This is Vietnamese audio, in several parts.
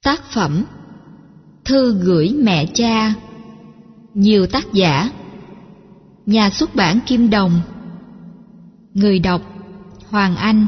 Tác phẩm Thư gửi mẹ cha. Nhiều tác giả. Nhà xuất bản Kim Đồng. Người đọc Hoàng Anh.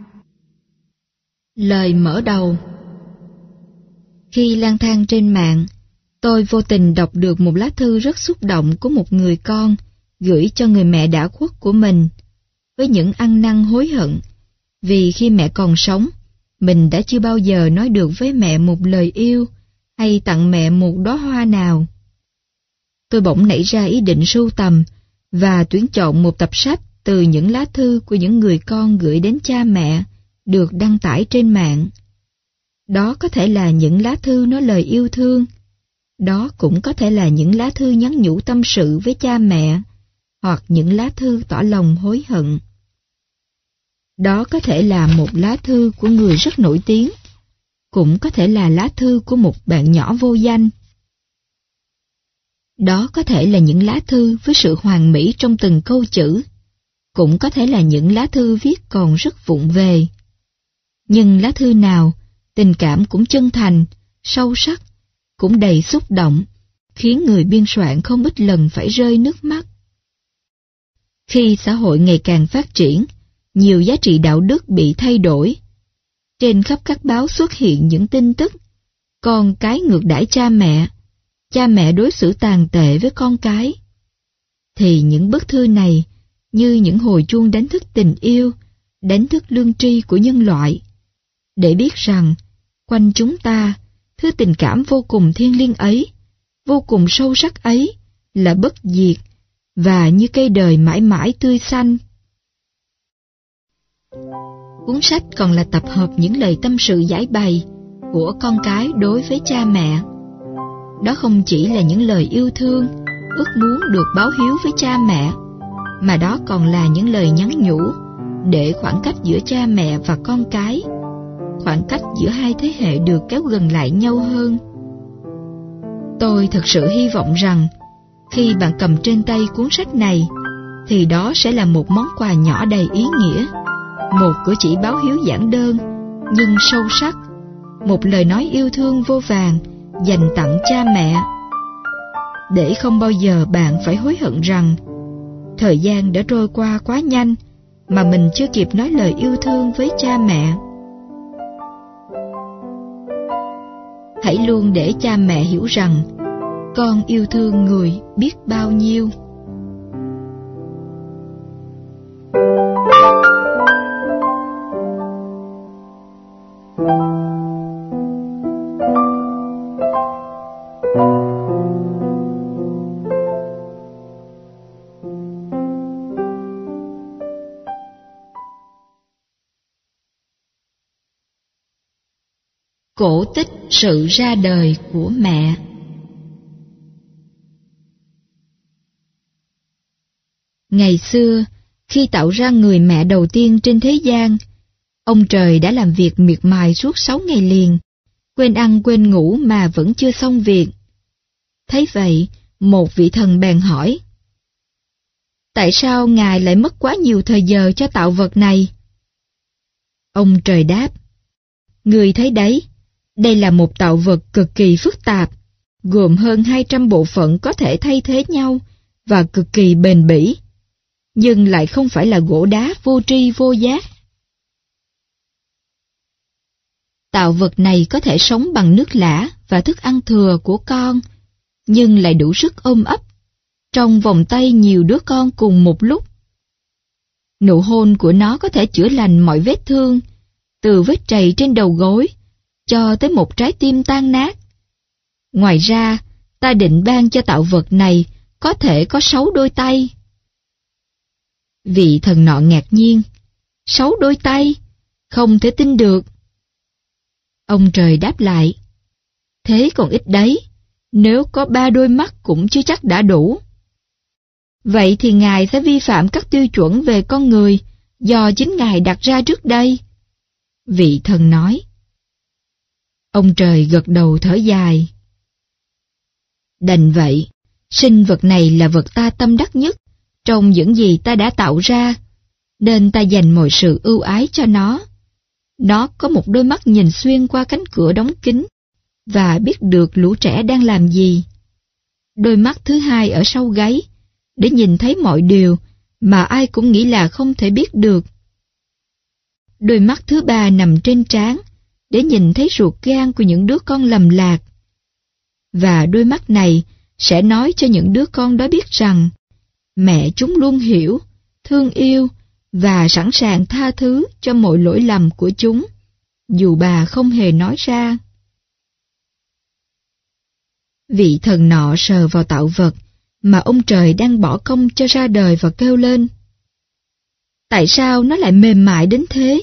Lời mở đầu. Khi lang thang trên mạng, tôi vô tình đọc được một lá thư rất xúc động của một người con gửi cho người mẹ đã khuất của mình, với những ăn năn hối hận, vì khi mẹ còn sống, mình đã chưa bao giờ nói được với mẹ một lời yêu hay tặng mẹ một đóa hoa nào. Tôi bỗng nảy ra ý định sưu tầm và tuyển chọn một tập sách từ những lá thư của những người con gửi đến cha mẹ được đăng tải trên mạng. Đó có thể là những lá thư nói lời yêu thương, đó cũng có thể là những lá thư nhắn nhủ tâm sự với cha mẹ, hoặc những lá thư tỏ lòng hối hận. Đó có thể là một lá thư của người rất nổi tiếng, cũng có thể là lá thư của một bạn nhỏ vô danh. Đó có thể là những lá thư với sự hoàn mỹ trong từng câu chữ, cũng có thể là những lá thư viết còn rất vụng về. Nhưng lá thư nào, tình cảm cũng chân thành, sâu sắc, cũng đầy xúc động, khiến người biên soạn không ít lần phải rơi nước mắt. Khi xã hội ngày càng phát triển, nhiều giá trị đạo đức bị thay đổi. Trên khắp các báo xuất hiện những tin tức con cái ngược đãi cha mẹ đối xử tàn tệ với con cái. Thì những bức thư này như những hồi chuông đánh thức tình yêu, đánh thức lương tri của nhân loại, để biết rằng quanh chúng ta, thứ tình cảm vô cùng thiêng liêng ấy, vô cùng sâu sắc ấy là bất diệt và như cây đời mãi mãi tươi xanh. Cuốn sách còn là tập hợp những lời tâm sự giải bày của con cái đối với cha mẹ. Đó không chỉ là những lời yêu thương, ước muốn được báo hiếu với cha mẹ, mà đó còn là những lời nhắn nhủ để khoảng cách giữa cha mẹ và con cái, khoảng cách giữa hai thế hệ được kéo gần lại nhau hơn. Tôi thật sự hy vọng rằng khi bạn cầm trên tay cuốn sách này, thì đó sẽ là một món quà nhỏ đầy ý nghĩa, một cử chỉ báo hiếu giản đơn nhưng sâu sắc, một lời nói yêu thương vô vàn dành tặng cha mẹ, để không bao giờ bạn phải hối hận rằng thời gian đã trôi qua quá nhanh mà mình chưa kịp nói lời yêu thương với cha mẹ. Hãy luôn để cha mẹ hiểu rằng con yêu thương người biết bao nhiêu. Cổ tích sự ra đời của mẹ. Ngày xưa, khi tạo ra người mẹ đầu tiên trên thế gian, ông trời đã làm việc miệt mài suốt 6 ngày liền, quên ăn quên ngủ mà vẫn chưa xong việc. Thấy vậy, một vị thần bèn hỏi: tại sao Ngài lại mất quá nhiều thời giờ cho tạo vật này? Ông trời đáp: Ngươi thấy đấy, đây là một tạo vật cực kỳ phức tạp, gồm hơn 200 bộ phận có thể thay thế nhau và cực kỳ bền bỉ, nhưng lại không phải là gỗ đá vô tri vô giác. Tạo vật này có thể sống bằng nước lã và thức ăn thừa của con, nhưng lại đủ sức ôm ấp trong vòng tay nhiều đứa con cùng một lúc. Nụ hôn của nó có thể chữa lành mọi vết thương, từ vết trầy trên đầu gối cho tới một trái tim tan nát. Ngoài ra, ta định ban cho tạo vật này có thể có 6 đôi tay. Vị thần nọ ngạc nhiên: 6 đôi tay? Không thể tin được. Ông trời đáp lại: thế còn ít đấy, nếu có 3 đôi mắt cũng chưa chắc đã đủ. Vậy thì Ngài sẽ vi phạm các tiêu chuẩn về con người do chính Ngài đặt ra trước đây. Vị thần nói. Ông trời gật đầu thở dài. Đành vậy, sinh vật này là vật ta tâm đắc nhất trong những gì ta đã tạo ra, nên ta dành mọi sự ưu ái cho nó. Nó có một đôi mắt nhìn xuyên qua cánh cửa đóng kín, và biết được lũ trẻ đang làm gì. Đôi mắt thứ hai ở sau gáy, để nhìn thấy mọi điều mà ai cũng nghĩ là không thể biết được. Đôi mắt thứ ba nằm trên trán, để nhìn thấy ruột gan của những đứa con lầm lạc. Và đôi mắt này sẽ nói cho những đứa con đó biết rằng mẹ chúng luôn hiểu, thương yêu và sẵn sàng tha thứ cho mọi lỗi lầm của chúng, dù bà không hề nói ra. Vị thần nọ sờ vào tạo vật mà ông trời đang bỏ công cho ra đời và kêu lên: tại sao nó lại mềm mại đến thế?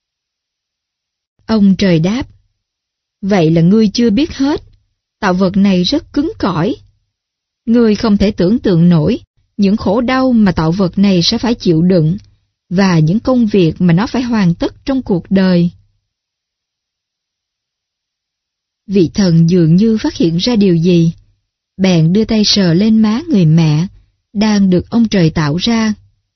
Ông trời đáp: vậy là ngươi chưa biết hết, tạo vật này rất cứng cỏi. Ngươi không thể tưởng tượng nổi những khổ đau mà tạo vật này sẽ phải chịu đựng, và những công việc mà nó phải hoàn tất trong cuộc đời. Vị thần dường như phát hiện ra điều gì, bèn đưa tay sờ lên má người mẹ, đang được ông trời tạo ra.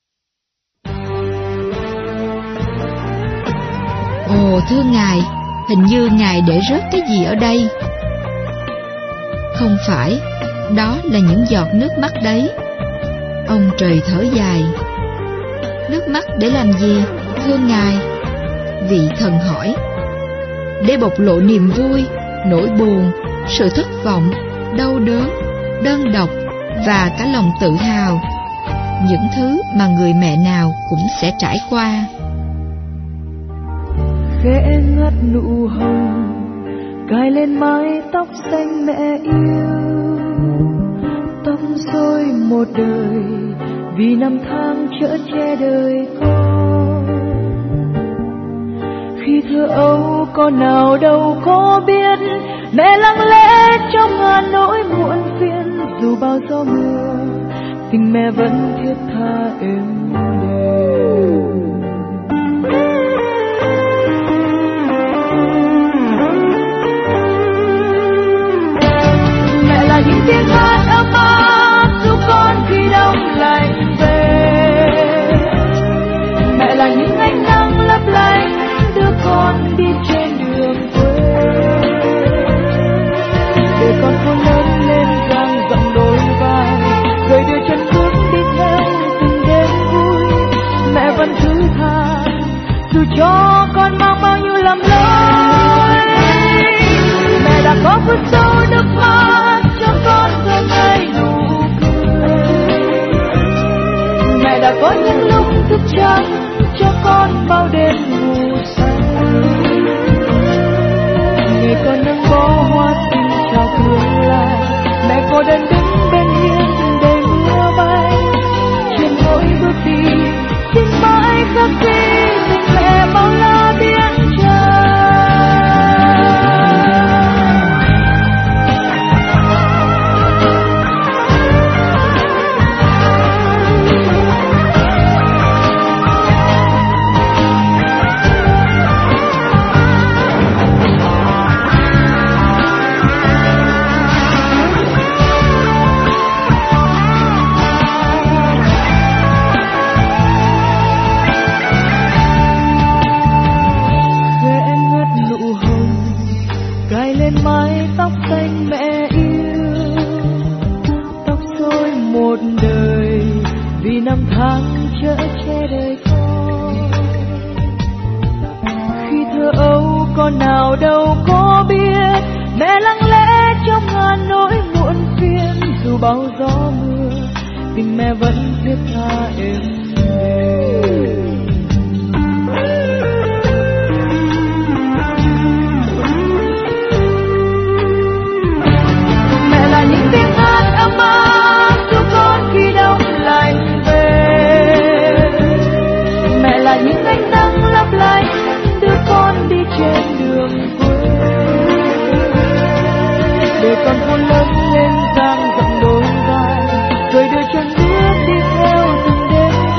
Ồ, thưa ngài, hình như ngài để rớt cái gì ở đây. Không phải, đó là những giọt nước mắt đấy. Ông trời thở dài. Nước mắt để làm gì, thưa ngài? Vị thần hỏi. Để bộc lộ niềm vui, nỗi buồn, sự thất vọng, đau đớn, đơn độc và cả lòng tự hào, những thứ mà người mẹ nào cũng sẽ trải qua. Khẽ ngắt nụ hồng cài lên mái tóc xanh mẹ yêu, tóc rối một đời vì năm tháng chở che đời con. Khi thơ ấu con nào đâu có biết, mẹ lặng lẽ trong ngàn nỗi muộn phiền, dù bao gió mưa tình mẹ vẫn thiết tha êm đềm. Mẹ là những tiếng hát ấm áp giúp con khi đông lạnh về, mẹ là những ánh nắng lấp lánh đưa con đi trên đường quê, để con khôn lớn lên dang rộng đôi vai, rồi đưa chân bước đi theo từng đêm vui. Mẹ vẫn thứ tha dù cho con mang bao nhiêu lầm lỗi. Mẹ đã có phút sâu nước mắt cho con giờ ngày nụ cười. Mẹ đã có những lúc thức trắng cho con bao đêm ngủ say. Ngày con nâng bó hoa tình chào tương lai, mẹ cô đơn đứng bên hiên để mưa bay. Trên mỗi bước đi xin mãi khắc ghi tình mẹ bao la biển trời. Mái tóc xanh mẹ yêu, tóc rối một đời vì năm tháng chở che đời con. Khi thơ ấu con nào đâu có biết, mẹ lặng lẽ trong ngàn nỗi muộn phiền, dù bao gió mưa tình mẹ vẫn thiết tha êm đềm. Những tiếng hát ấm áp giúp con khi đông lạnh về, mẹ là những ánh nắng lấp lánh đưa con đi trên đường quê, để con khôn lớn lên dang rộng đôi vai, rồi đưa chân bước đi theo từng đêm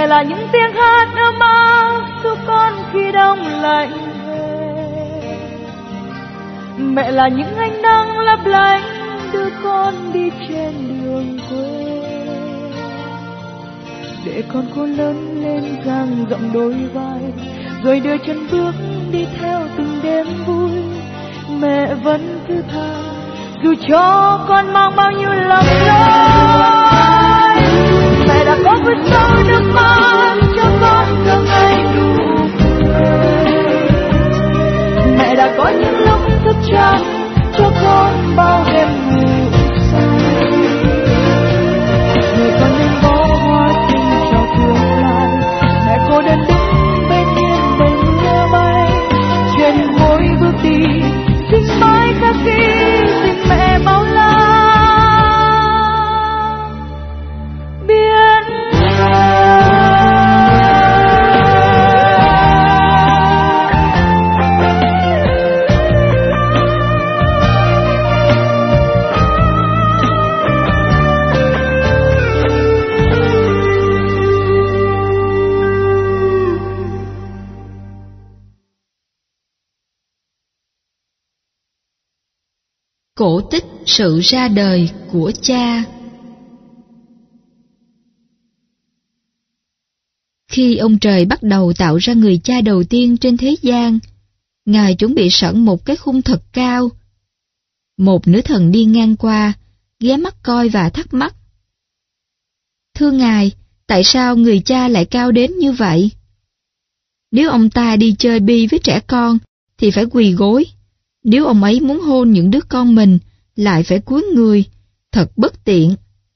Mẹ là những tiếng hát ấm áp giúp con khi đông lạnh về. Mẹ là những ánh nắng lấp lánh đưa con đi trên đường quê. Để con cố lớn lên dang rộng đôi vai, rồi đưa chân bước đi theo từng đêm vui. Mẹ vẫn thứ tha dù cho con mang bao nhiêu lầm lỗi. Mẹ đã có vết sâu nước mắt cho con thường ngày nụ cười. Mẹ đã có những lúc thức trắng cho con bao đêm ngủ say. Người con nên bó hoa tình cho tương lai. Mẹ cô đơn đứng bên yên đầy mưa bay. Trên mỗi bước đi xin mãi khắc ghi tình mẹ bao la. Biết Cổ tích sự ra đời của cha. Khi ông trời bắt đầu tạo ra người cha đầu tiên trên thế gian, Ngài chuẩn bị sẵn một cái khung thật cao. Một nữ thần đi ngang qua, ghé mắt coi và thắc mắc. Thưa Ngài, tại sao người cha lại cao đến như vậy? Nếu ông ta đi chơi bi với trẻ con, thì phải quỳ gối. Nếu ông ấy muốn hôn những đứa con mình, lại phải cúi người, thật bất tiện.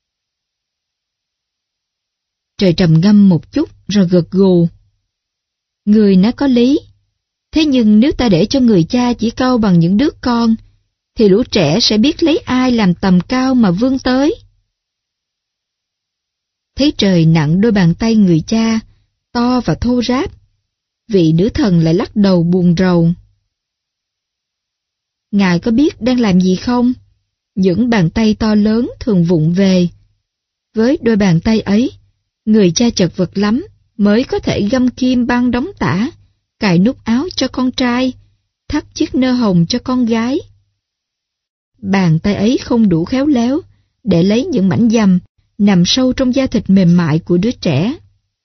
Trời trầm ngâm một chút rồi gật gù. Người nói có lý. Thế nhưng nếu ta để cho người cha chỉ cau bằng những đứa con, thì lũ trẻ sẽ biết lấy ai làm tầm cao mà vươn tới. Thấy trời nặng đôi bàn tay người cha, to và thô ráp, vị nữ thần lại lắc đầu buồn rầu. Ngài có biết đang làm gì không? Những bàn tay to lớn thường vụng về. Với đôi bàn tay ấy, người cha chật vật lắm mới có thể găm kim băng đóng tả, cài nút áo cho con trai, thắt chiếc nơ hồng cho con gái. Bàn tay ấy không đủ khéo léo để lấy những mảnh dầm nằm sâu trong da thịt mềm mại của đứa trẻ.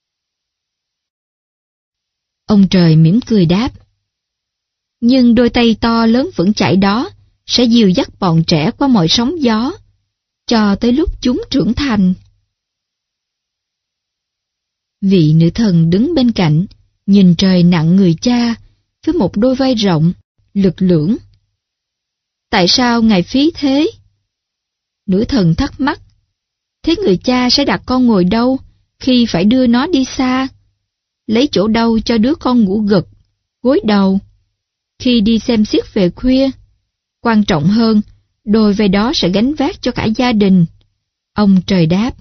Ông trời mỉm cười đáp. Nhưng đôi tay to lớn vững chãi đó sẽ dìu dắt bọn trẻ qua mọi sóng gió, cho tới lúc chúng trưởng thành. Vị nữ thần đứng bên cạnh, nhìn trời nặng người cha, với một đôi vai rộng, lực lưỡng. Tại sao Ngài phí thế? Nữ thần thắc mắc. Thế người cha sẽ đặt con ngồi đâu khi phải đưa nó đi xa? Lấy chỗ đâu cho đứa con ngủ gật, gối đầu? Khi đi xem xiếc về khuya, quan trọng hơn, đôi vai đó sẽ gánh vác cho cả gia đình. Ông trời đáp.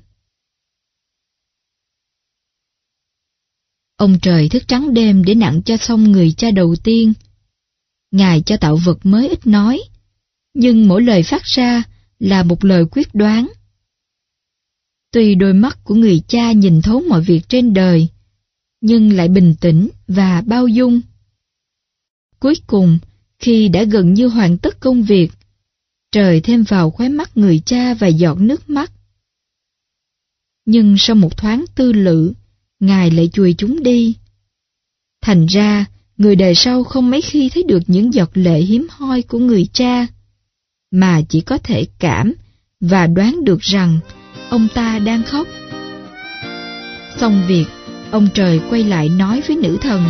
Ông trời thức trắng đêm để nặng cho xong người cha đầu tiên. Ngài cho tạo vật mới ít nói, nhưng mỗi lời phát ra là một lời quyết đoán. Tuy đôi mắt của người cha nhìn thấu mọi việc trên đời, nhưng lại bình tĩnh và bao dung. Cuối cùng, khi đã gần như hoàn tất công việc, trời thêm vào khóe mắt người cha vài giọt nước mắt. Nhưng sau một thoáng tư lự, Ngài lại chùi chúng đi. Thành ra, người đời sau không mấy khi thấy được những giọt lệ hiếm hoi của người cha, mà chỉ có thể cảm và đoán được rằng ông ta đang khóc. Xong việc, ông trời quay lại nói với nữ thần.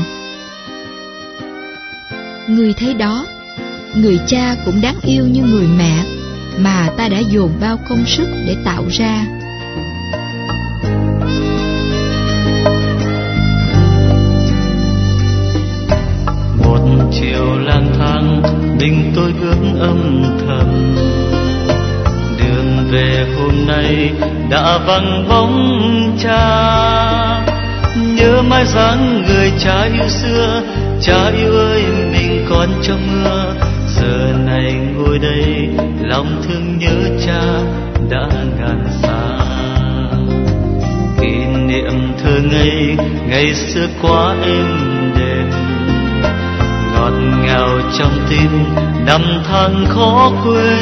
Ngươi thấy đó, người cha cũng đáng yêu như người mẹ mà ta đã dồn bao công sức để tạo ra. Một chiều lang thang mình tôi ước âm thầm, đường về hôm nay đã vắng bóng cha. Nhớ mãi dáng người cha yêu xưa, cha yêu ơi mình còn trong mưa. Giờ này ngồi đây lòng thương nhớ cha đã ngàn xa. Kỷ niệm thơ ngây ngày xưa quá êm đềm, ngọt ngào trong tim năm tháng khó quên.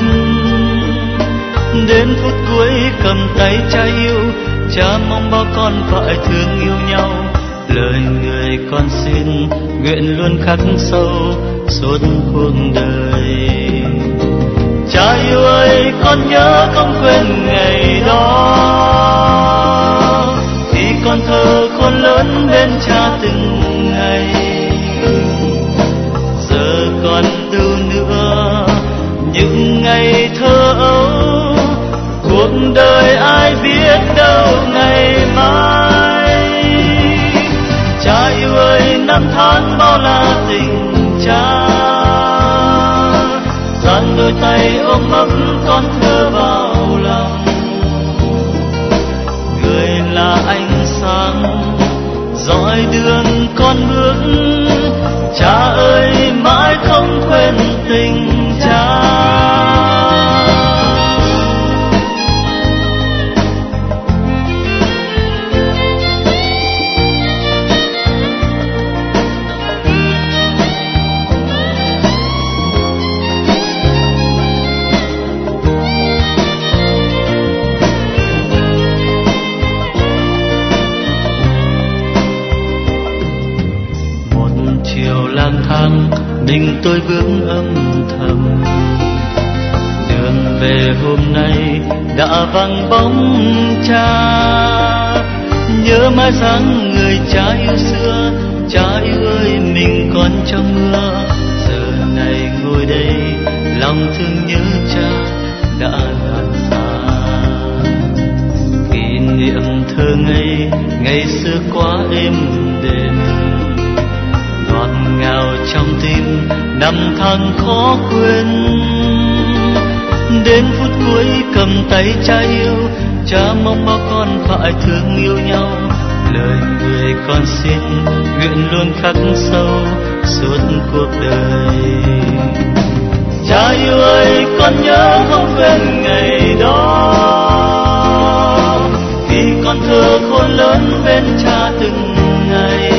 Đến phút cuối cầm tay cha yêu, cha mong bao con phải thương yêu nhau. Lời người con xin nguyện luôn khắc sâu suốt cuộc đời. Cha yêu ơi, con nhớ không quên ngày đó, khi con thơ khôn lớn bên cha từng ngày. Giờ còn đâu nữa những ngày thơ ấu, cuộc đời ai biết đâu ngày mai. Cha yêu ơi, năm tháng bao la tình cha, dang đôi tay ôm ấp con thơ vào lòng. Người là ánh sáng dõi đường con bước, cha ơi mãi không quên tình cha. Lang thang mình tôi bước âm thầm, đường về hôm nay đã vắng bóng cha. Nhớ mãi dáng người cha yêu xưa, cha yêu ơi mình còn trong mưa. Giờ này ngồi đây lòng thương nhớ cha đã lan xa. Kỷ niệm thơ ngây ngày xưa quá êm đềm, ngọt ngào trong tim năm tháng khó quên. Đến phút cuối cầm tay cha yêu, cha mong bao con phải thương yêu nhau. Lời người con xin nguyện luôn khắc sâu suốt cuộc đời. Cha yêu ơi, con nhớ không quên ngày đó, khi con thơ khôn lớn bên cha từng ngày.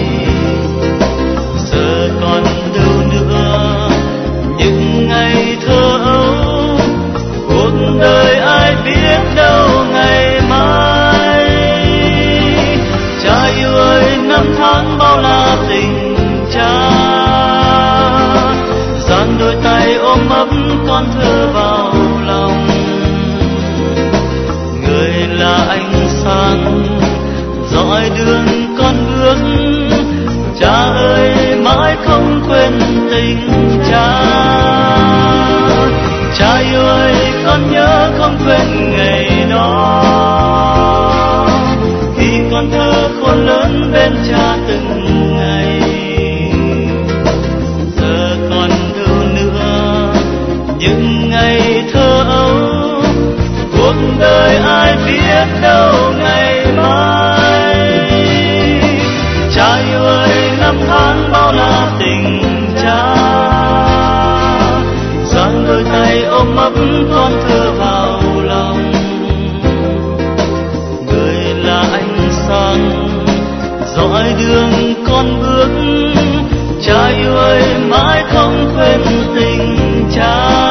Còn đâu nữa những ngày thơ ấu, cuộc đời ai biết đâu ngày mai. Cha yêu ơi, năm tháng bao la tình cha, dang đôi tay ôm ấp con thơ vào lòng. Người là ánh sáng dõi đường con bước, cha ơi mãi không quên tình cha. Cha yêu ơi, con nhớ không quên ngày đó, khi con thơ khôn lớn bên cha từng ngày. Giờ còn đâu nữa những ngày thơ ấu, cuộc đời ai biết đâu ngày mai. Cha yêu ơi, năm tháng bao la tình cha, dang đôi tay ôm ấp con thơ vào lòng. Người là ánh sáng dõi đường con bước, cha yêu ơi mãi không quên tình cha.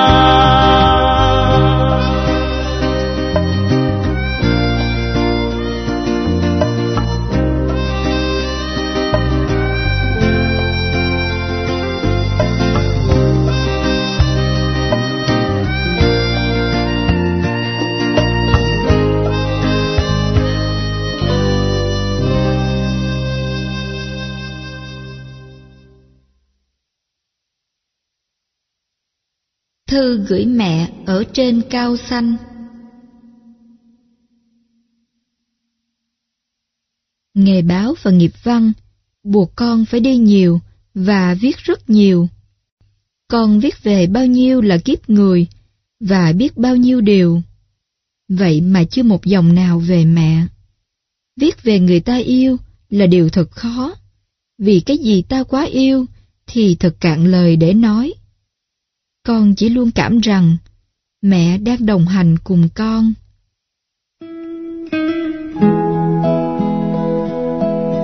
Thư gửi mẹ ở trên cao xanh. Nghề báo và nghiệp văn buộc con phải đi nhiều và viết rất nhiều. Con viết về bao nhiêu là kiếp người và biết bao nhiêu điều. Vậy mà chưa một dòng nào về mẹ. Viết về người ta yêu là điều thật khó, vì cái gì ta quá yêu thì thật cạn lời để nói. Con chỉ luôn cảm rằng mẹ đang đồng hành cùng con.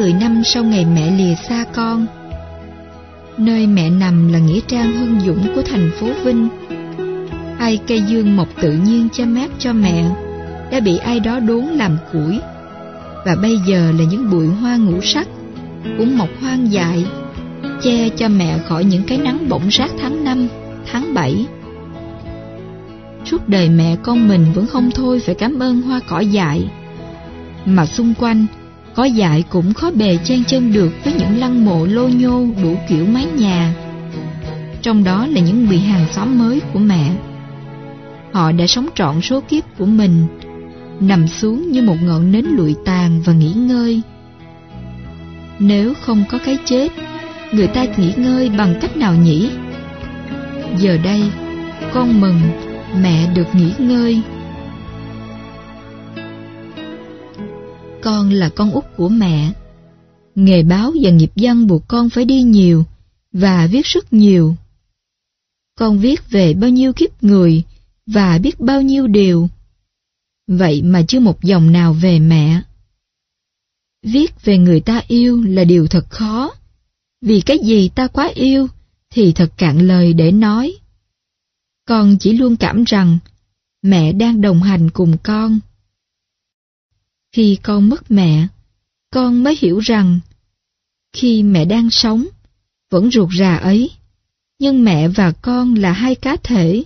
10 năm sau ngày mẹ lìa xa con. Nơi mẹ nằm là nghĩa trang Hưng Dũng của thành phố Vinh. Hai cây dương mọc tự nhiên che mát cho mẹ đã bị ai đó đốn làm củi, và bây giờ là những bụi hoa ngũ sắc cũng mọc hoang dại, che cho mẹ khỏi những cái nắng bỏng rát tháng 5, tháng 7. Suốt đời mẹ con mình vẫn không thôi phải cảm ơn hoa cỏ dại, mà xung quanh cỏ dại cũng khó bề chen chân được với những lăng mộ lô nhô đủ kiểu mái nhà. Trong đó là những người hàng xóm mới của mẹ. Họ đã sống trọn số kiếp của mình, nằm xuống như một ngọn nến lụi tàn và nghỉ ngơi. Nếu không có cái chết, người ta nghỉ ngơi bằng cách nào nhỉ? Giờ đây, con mừng mẹ được nghỉ ngơi. Con là con út của mẹ. Nghề báo và nghiệp văn buộc con phải đi nhiều và viết rất nhiều. Con viết về bao nhiêu kiếp người và biết bao nhiêu điều. Vậy mà chưa một dòng nào về mẹ. Viết về người ta yêu là điều thật khó, vì cái gì ta quá yêu thì thật cạn lời để nói. Con chỉ luôn cảm rằng mẹ đang đồng hành cùng con. Khi con mất mẹ, con mới hiểu rằng khi mẹ đang sống, vẫn ruột rà ấy, nhưng mẹ và con là hai cá thể.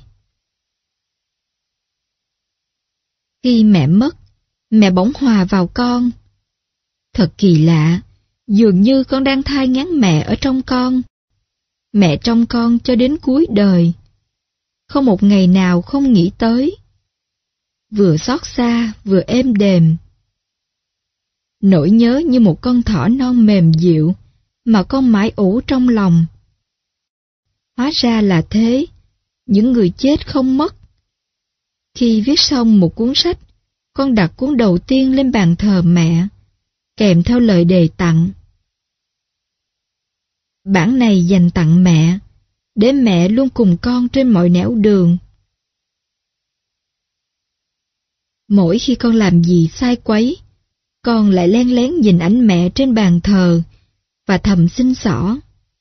Khi mẹ mất, mẹ bỗng hòa vào con. Thật kỳ lạ, dường như con đang thai nghén mẹ ở trong con. Mẹ trong con cho đến cuối đời. Không một ngày nào không nghĩ tới. Vừa xót xa, vừa êm đềm. Nỗi nhớ như một con thỏ non mềm dịu mà con mãi ủ trong lòng. Hóa ra là thế, những người chết không mất. Khi viết xong một cuốn sách, con đặt cuốn đầu tiên lên bàn thờ mẹ, kèm theo lời đề tặng. Bản này dành tặng mẹ, để mẹ luôn cùng con trên mọi nẻo đường. Mỗi khi con làm gì sai quấy, con lại len lén nhìn ảnh mẹ trên bàn thờ và thầm xin xỏ.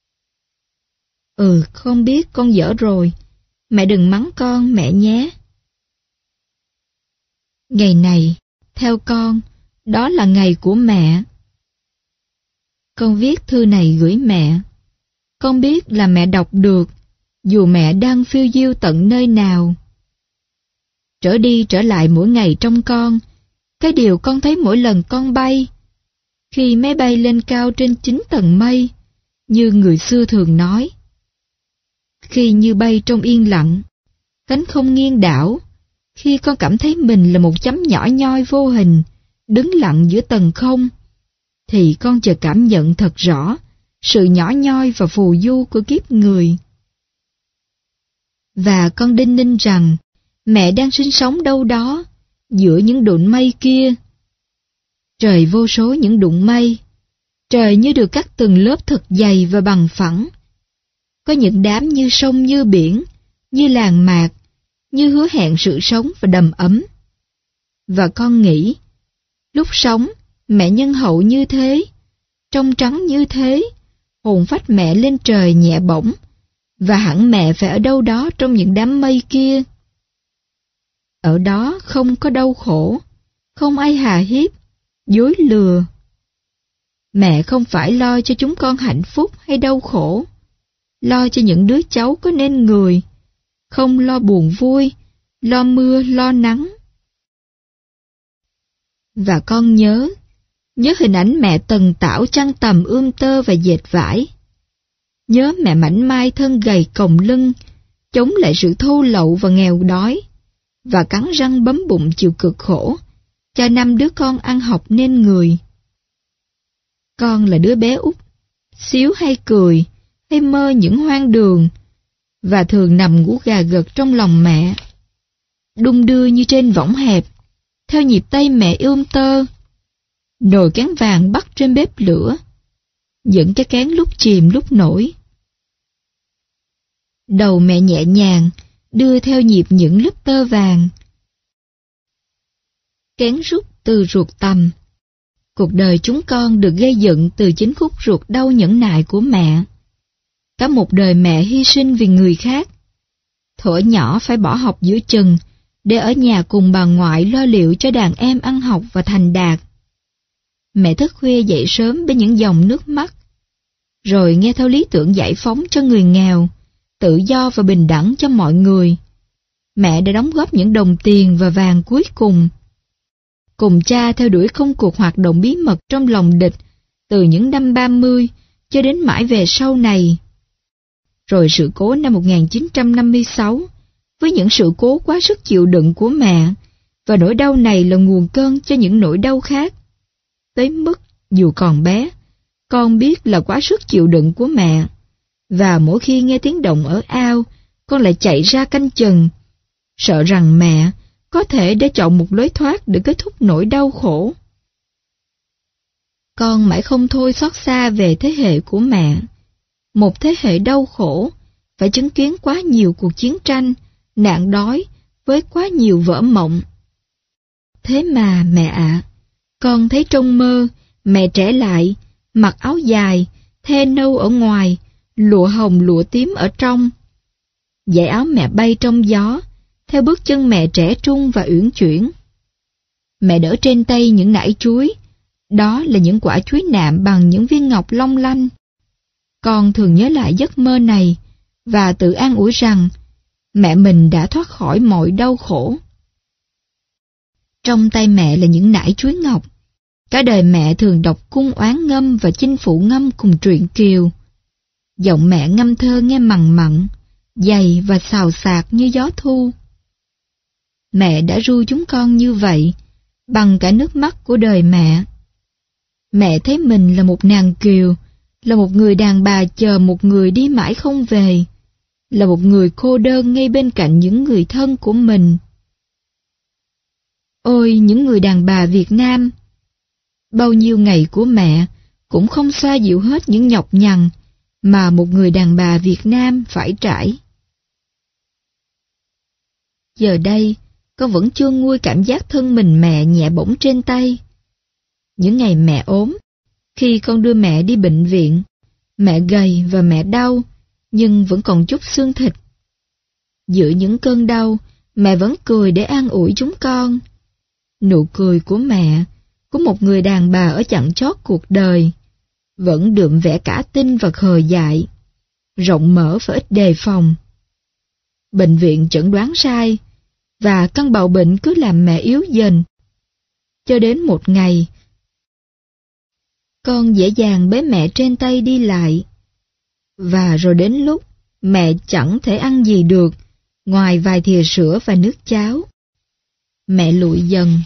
Con biết con dở rồi, mẹ đừng mắng con mẹ nhé. Ngày này, theo con, đó là ngày của mẹ. Con viết thư này gửi mẹ. Con biết là mẹ đọc được, dù mẹ đang phiêu diêu tận nơi nào. Trở đi trở lại mỗi ngày trong con, cái điều con thấy mỗi lần con bay, khi máy bay lên cao trên 9 tầng mây, như người xưa thường nói. Khi như bay trong yên lặng, cánh không nghiêng đảo, khi con cảm thấy mình là một chấm nhỏ nhoi vô hình, đứng lặng giữa tầng không, thì con chợt cảm nhận thật rõ sự nhỏ nhoi và phù du của kiếp người. Và con đinh ninh rằng mẹ đang sinh sống đâu đó giữa những đụn mây kia. Trời vô số những đụn mây, trời như được cắt từng lớp thật dày và bằng phẳng. Có những đám như sông như biển, như làng mạc, như hứa hẹn sự sống và đầm ấm. Và con nghĩ, lúc sống, mẹ nhân hậu như thế, trong trắng như thế, hồn phách mẹ lên trời nhẹ bổng, và hẳn mẹ phải ở đâu đó trong những đám mây kia. Ở đó không có đau khổ, không ai hà hiếp, dối lừa. Mẹ không phải lo cho chúng con hạnh phúc hay đau khổ, lo cho những đứa cháu có nên người, không lo buồn vui, lo mưa, lo nắng. Và con nhớ hình ảnh mẹ tần tảo chăn tằm ươm tơ và dệt vải. Nhớ mẹ mảnh mai thân gầy còng lưng, chống lại sự thô lậu và nghèo đói, và cắn răng bấm bụng chịu cực khổ, cho 5 đứa con ăn học nên người. Con là đứa bé út, xíu hay cười, hay mơ những hoang đường, và thường nằm ngủ gà gật trong lòng mẹ, đung đưa như trên võng hẹp, theo nhịp tay mẹ ươm tơ. Nồi cán vàng bắt trên bếp lửa, dẫn cái cán lúc chìm lúc nổi. Đầu mẹ nhẹ nhàng, đưa theo nhịp những lớp tơ vàng. Cán rút từ ruột tằm, Cuộc đời chúng con được gây dựng từ chính khúc ruột đau nhẫn nại của mẹ. Cả một đời mẹ hy sinh vì người khác. Thuở nhỏ phải bỏ học giữa chừng để ở nhà cùng bà ngoại lo liệu cho đàn em ăn học và thành đạt. Mẹ thức khuya dậy sớm với những dòng nước mắt, rồi nghe theo lý tưởng giải phóng cho người nghèo, tự do và bình đẳng cho mọi người. Mẹ đã đóng góp những đồng tiền và vàng cuối cùng cha theo đuổi công cuộc hoạt động bí mật trong lòng địch từ những năm 30 cho đến mãi về sau này. Rồi sự cố năm 1956, với những sự cố quá sức chịu đựng của mẹ, và nỗi đau này là nguồn cơn cho những nỗi đau khác. Tới mức, dù còn bé, con biết là quá sức chịu đựng của mẹ, và mỗi khi nghe tiếng động ở ao, con lại chạy ra canh chừng, sợ rằng mẹ có thể đã chọn một lối thoát để kết thúc nỗi đau khổ. Con mãi không thôi xót xa về thế hệ của mẹ, một thế hệ đau khổ, phải chứng kiến quá nhiều cuộc chiến tranh, nạn đói, với quá nhiều vỡ mộng. Thế mà mẹ ạ, con thấy trong mơ, mẹ trẻ lại, mặc áo dài, the nâu ở ngoài, lụa hồng lụa tím ở trong. Dải áo mẹ bay trong gió, theo bước chân mẹ trẻ trung và uyển chuyển. Mẹ đỡ trên tay những nải chuối, đó là những quả chuối nạm bằng những viên ngọc long lanh. Con thường nhớ lại giấc mơ này, và tự an ủi rằng mẹ mình đã thoát khỏi mọi đau khổ. Trong tay mẹ là những nải chuối ngọc. Cả đời mẹ thường đọc cung oán ngâm và chinh phụ ngâm cùng truyện kiều. Giọng mẹ ngâm thơ nghe mằn mặn, dày và xào xạc như gió thu. Mẹ đã ru chúng con như vậy, bằng cả nước mắt của đời mẹ. Mẹ thấy mình là một nàng kiều, là một người đàn bà chờ một người đi mãi không về, là một người cô đơn ngay bên cạnh những người thân của mình. Ôi, những người đàn bà Việt Nam! Bao nhiêu ngày của mẹ cũng không xoa dịu hết những nhọc nhằn mà một người đàn bà Việt Nam phải trải. Giờ đây, con vẫn chưa nguôi cảm giác thân mình mẹ nhẹ bỗng trên tay. Những ngày mẹ ốm, khi con đưa mẹ đi bệnh viện, mẹ gầy và mẹ đau, nhưng vẫn còn chút xương thịt. Giữa những cơn đau, mẹ vẫn cười để an ủi chúng con. Nụ cười của mẹ, của một người đàn bà ở chặng chót cuộc đời, vẫn đượm vẻ cả tin và khờ dại, rộng mở và ít đề phòng. Bệnh viện chẩn đoán sai, và căn bầu bệnh cứ làm mẹ yếu dần. Cho đến một ngày, con dễ dàng bế mẹ trên tay đi lại. Và rồi đến lúc mẹ chẳng thể ăn gì được ngoài vài thìa sữa và nước cháo. Mẹ lụi dần.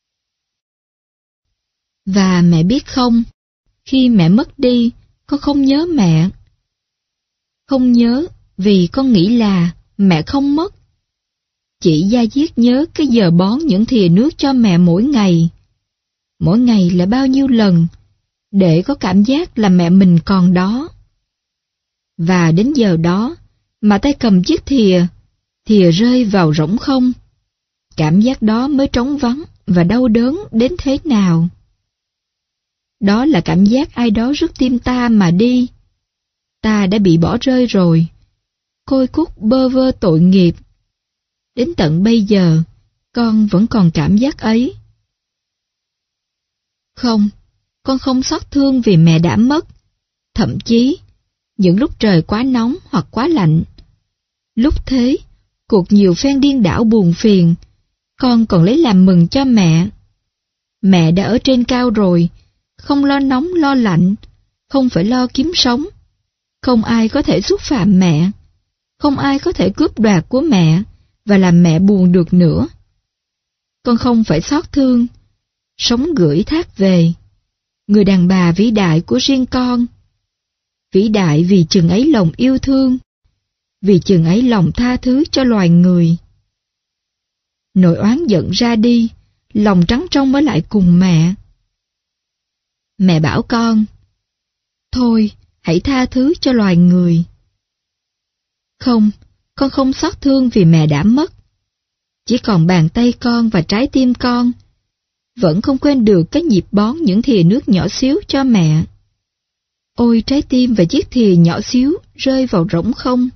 Và mẹ biết không, khi mẹ mất đi, con không nhớ mẹ. Không nhớ vì con nghĩ là mẹ không mất. Chỉ da diết nhớ cái giờ bón những thìa nước cho mẹ mỗi ngày. Mỗi ngày là bao nhiêu lần, để có cảm giác là mẹ mình còn đó. Và đến giờ đó, mà tay cầm chiếc thìa rơi vào rỗng không. Cảm giác đó mới trống vắng và đau đớn đến thế nào. Đó là cảm giác ai đó rước tim ta mà đi. Ta đã bị bỏ rơi rồi. Côi cút bơ vơ tội nghiệp. Đến tận bây giờ, con vẫn còn cảm giác ấy. Không, con không xót thương vì mẹ đã mất. Thậm chí, những lúc trời quá nóng hoặc quá lạnh. Lúc thế, cuộc nhiều phen điên đảo buồn phiền, con còn lấy làm mừng cho mẹ. Mẹ đã ở trên cao rồi, không lo nóng lo lạnh, không phải lo kiếm sống. Không ai có thể xúc phạm mẹ, không ai có thể cướp đoạt của mẹ và làm mẹ buồn được nữa. Con không phải xót thương, sống gửi thác về, người đàn bà vĩ đại của riêng con. Vĩ đại vì chừng ấy lòng yêu thương, vì chừng ấy lòng tha thứ cho loài người. Nỗi oán giận ra đi, lòng trắng trong mới lại cùng mẹ. Mẹ bảo con, thôi, hãy tha thứ cho loài người. Không, con không xót thương vì mẹ đã mất. Chỉ còn bàn tay con và trái tim con, vẫn không quên được cái nhịp bón những thìa nước nhỏ xíu cho mẹ. Ôi trái tim và chiếc thìa nhỏ xíu rơi vào rỗng không.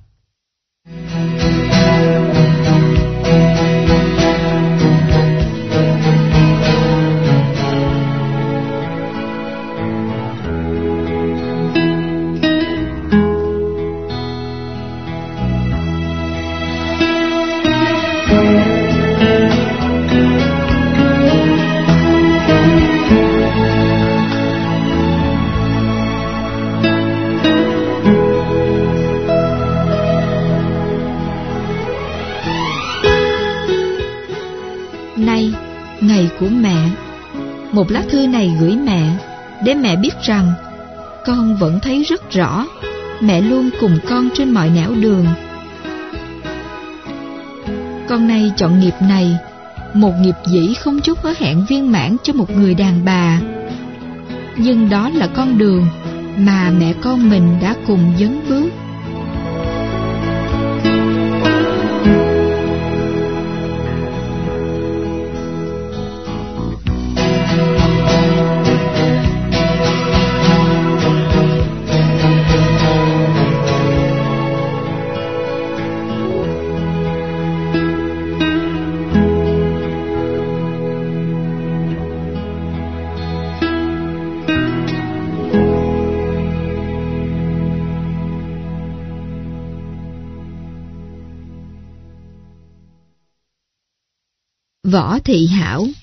Nay, ngày của mẹ. Một lá thư này gửi mẹ, để mẹ biết rằng con vẫn thấy rất rõ mẹ luôn cùng con trên mọi nẻo đường. Con nay chọn nghiệp này, một nghiệp dĩ không chút hứa hẹn viên mãn cho một người đàn bà. Nhưng đó là con đường mà mẹ con mình đã cùng dấn bước. Võ Thị Hảo.